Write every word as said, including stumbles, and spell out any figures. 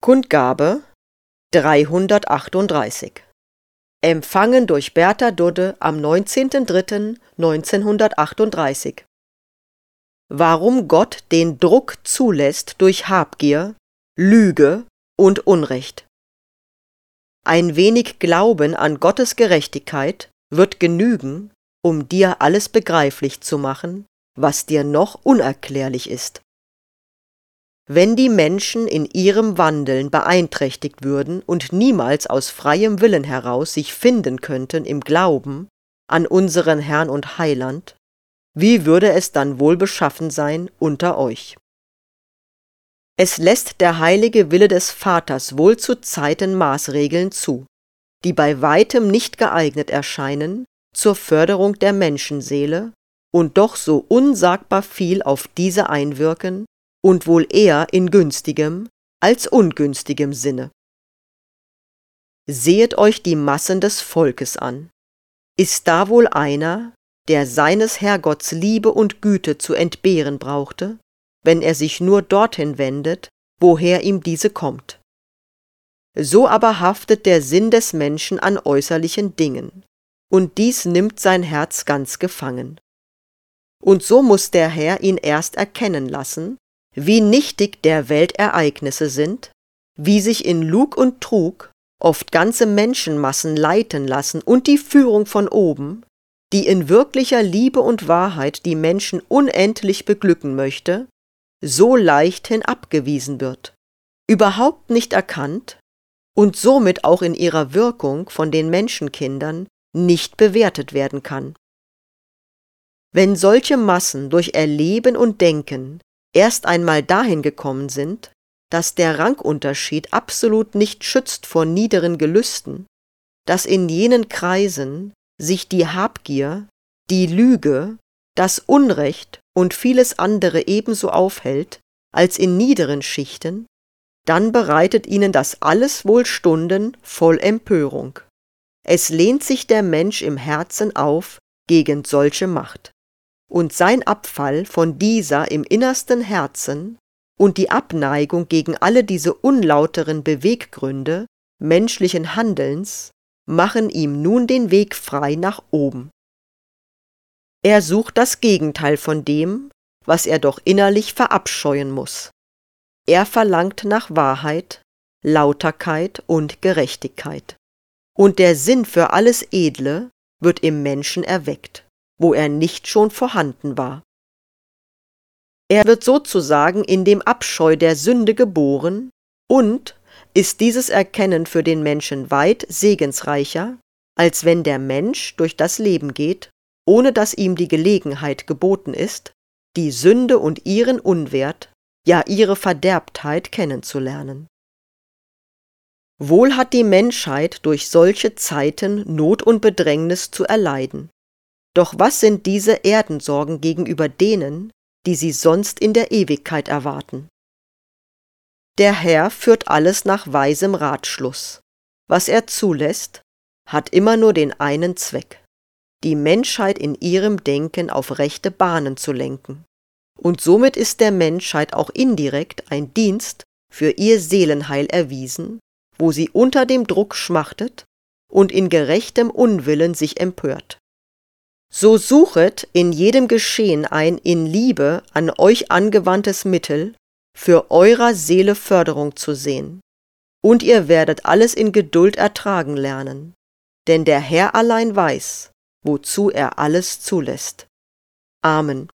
Kundgabe dreihundertachtunddreißig. Empfangen durch Bertha Dudde am neunzehnten dritten neunzehnhundertachtunddreißig. Warum Gott den Druck zulässt durch Habgier, Lüge und Unrecht. Ein wenig Glauben an Gottes Gerechtigkeit wird genügen, um dir alles begreiflich zu machen, was dir noch unerklärlich ist. Wenn die Menschen in ihrem Wandeln beeinträchtigt würden und niemals aus freiem Willen heraus sich finden könnten im Glauben an unseren Herrn und Heiland, wie würde es dann wohl beschaffen sein unter euch? Es lässt der heilige Wille des Vaters wohl zu Zeiten Maßregeln zu, die bei weitem nicht geeignet erscheinen zur Förderung der Menschenseele und doch so unsagbar viel auf diese einwirken und wohl eher in günstigem als ungünstigem Sinne. Sehet euch die Massen des Volkes an. Ist da wohl einer, der seines Herrgotts Liebe und Güte zu entbehren brauchte, wenn er sich nur dorthin wendet, woher ihm diese kommt? So aber haftet der Sinn des Menschen an äußerlichen Dingen, und dies nimmt sein Herz ganz gefangen. Und so muß der Herr ihn erst erkennen lassen, wie nichtig der Welt Ereignisse sind, wie sich in Lug und Trug oft ganze Menschenmassen leiten lassen und die Führung von oben, die in wirklicher Liebe und Wahrheit die Menschen unendlich beglücken möchte, so leichthin abgewiesen wird, überhaupt nicht erkannt und somit auch in ihrer Wirkung von den Menschenkindern nicht bewertet werden kann. Wenn solche Massen durch Erleben und Denken erst einmal dahin gekommen sind, dass der Rangunterschied absolut nicht schützt vor niederen Gelüsten, dass in jenen Kreisen sich die Habgier, die Lüge, das Unrecht und vieles andere ebenso aufhält als in niederen Schichten, dann bereitet ihnen das alles wohl Stunden voll Empörung. Es lehnt sich der Mensch im Herzen auf gegen solche Macht. Und sein Abfall von dieser im innersten Herzen und die Abneigung gegen alle diese unlauteren Beweggründe menschlichen Handelns machen ihm nun den Weg frei nach oben. Er sucht das Gegenteil von dem, was er doch innerlich verabscheuen muß. Er verlangt nach Wahrheit, Lauterkeit und Gerechtigkeit. Und der Sinn für alles Edle wird im Menschen erweckt, wo er nicht schon vorhanden war. Er wird sozusagen in dem Abscheu der Sünde geboren und ist dieses Erkennen für den Menschen weit segensreicher, als wenn der Mensch durch das Leben geht, ohne dass ihm die Gelegenheit geboten ist, die Sünde und ihren Unwert, ja ihre Verderbtheit kennenzulernen. Wohl hat die Menschheit durch solche Zeiten Not und Bedrängnis zu erleiden. Doch was sind diese Erdensorgen gegenüber denen, die sie sonst in der Ewigkeit erwarten? Der Herr führt alles nach weisem Ratschluss. Was er zulässt, hat immer nur den einen Zweck, die Menschheit in ihrem Denken auf rechte Bahnen zu lenken. Und somit ist der Menschheit auch indirekt ein Dienst für ihr Seelenheil erwiesen, wo sie unter dem Druck schmachtet und in gerechtem Unwillen sich empört. So suchet in jedem Geschehen ein in Liebe an euch angewandtes Mittel, für eurer Seele Förderung zu sehen, und ihr werdet alles in Geduld ertragen lernen, denn der Herr allein weiß, wozu er alles zulässt. Amen.